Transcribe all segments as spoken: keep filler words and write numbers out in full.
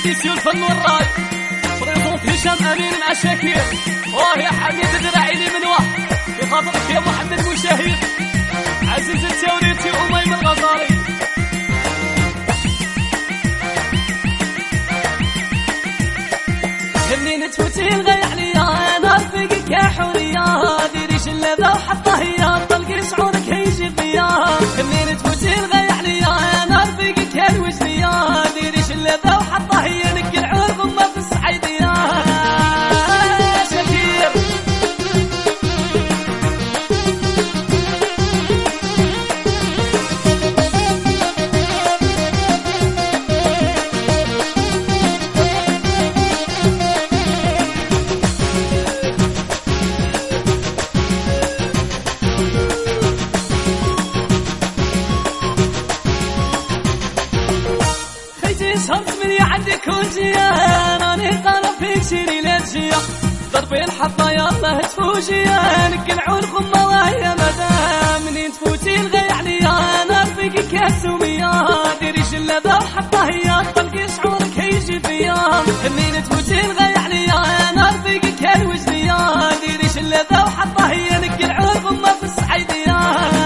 السيسي والفن والراي بريزونت هشام امين مع شاكير. واه يا حميد دراعي لي من واه في خاطرك يا محمد المشاهير عزيز التوريتي وأميم الغزالي. منين تفوتي الغي عليا انا رفيقك يا حوريه ديري شلبه وحطه هي طلقي شعورك هيجي فيا. منين تفوتي الغي عليا انا رفيقك يا الوجديه ديري شلبه وحطه هي نك العود ضمه في الصعيديه. شكير شهرت مني عندك وجيان راني طالب فيك شيري لا تجيا ضربي الحطه يلا تفوجيا نك العون غمه وهي مدام. منين تفوتي الغي عليا انا رفيقك يا سوميه ديري شلبه وحطه هي طلقي شعورك هيجي فيا. منين تفوتي الغي عليا انا رفيقك يا الوجديه ديري شلبه وحطه هي نك العون غمه في الصعيديه.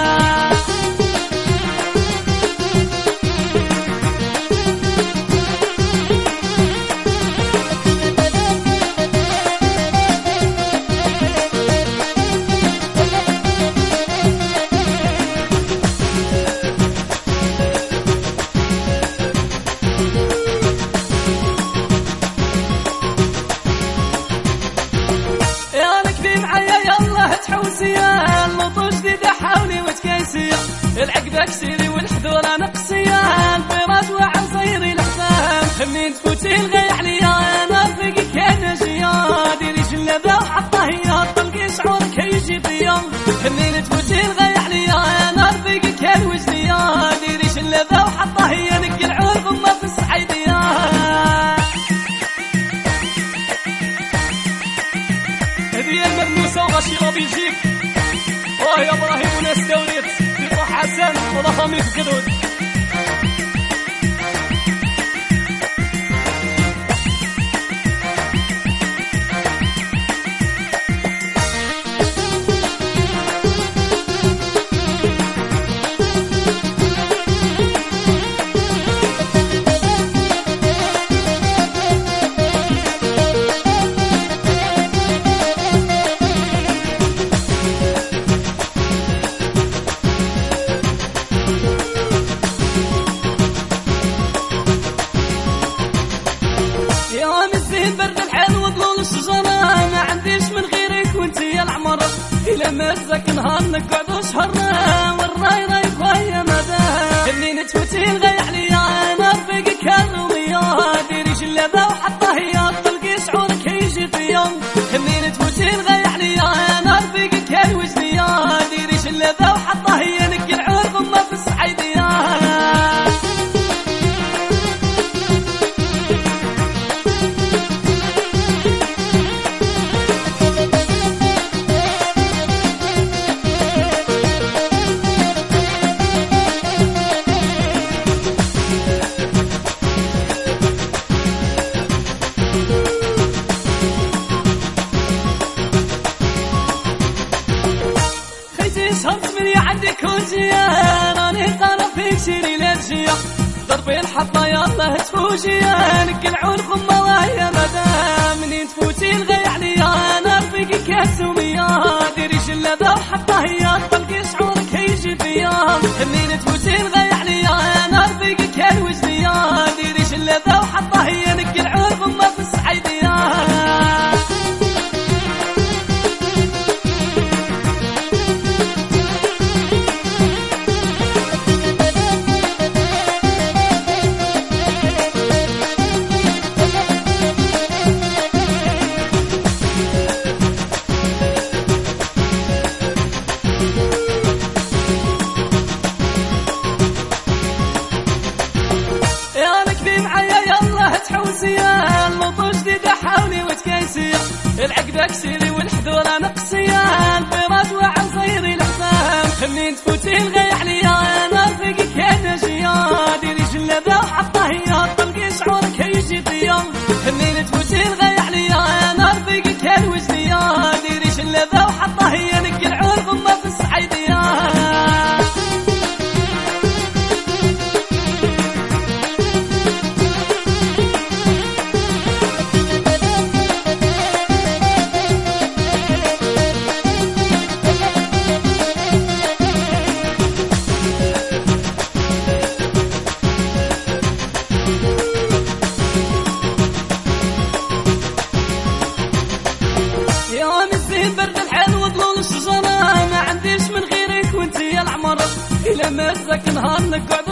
تحوسيا الموضوع جديد حاولي وتكيسيا العقبة كسيري والحذورة نقصيا البيرات وعصيري الحسام. منين تفوتي الغي عليا انا رفيقك يا نجيا ديري شلبه وحطه هي طلقي شعورك هيجي فيا. منين تفوتي الغي عليا انا رفيقك يا الوجديه ديري شلبه وحطه هي نك العود ضمه في الصعيديه. هدية الملموسة وغشيرة بيجيك. واه يا ابراهيم وناس توريت في طه حسن وضخامي في قدود. برد الحلو وظلول الشجرة ما عنديش من غيرك وانتي يا العمرة إلى ما تزك نهار نقعدو شهرنا والراي راي خويا مدام. منين تفوتي الغي عليا انا رفيقك الرومية ديري شلبه وحطه هي طلقي شعورك هيجي فيا. منين تفوتي الغي عليا انا رفيقك الوجديه ديري شلبه وحطه هي نك العود ضمه في الصعيديه. شهرت مني عندك وجيا راني طالب فيك شيري لا تجيا ضربي الحطه يلا تفوجيا نك العون غمه وهي مدام. منين تفوتي الغي عليا انا رفيقك يا سوميه ديري شلبه وحطه هي طلقي شعورك هيجي فيا. منين تفوتي الغي عليا انا رفيقك يا الوجديه ديري شلبه وحطه هي نك العون غمه في الصعيديه. تحوسيا الموضوع جديد حاولي وتكيسيا العقبة كسيري والحذورة نقصيا البيرات وعصيري الحسام. منين تفوتي الغي عليا انا رفيقك يا نجيا ديري شلبه وحطه هي طلقي شعورك هيجي فيا. الليلة تفوتي الغيح ليا نار بيقك يا الوجدية ديريش اللذا وحطه هي نك العود ضمه في الصعيدية برد الحلو وظلول الشجرة ما عنديش من غيرك وانتي يا العمر إلى ما تزك نهار نقعد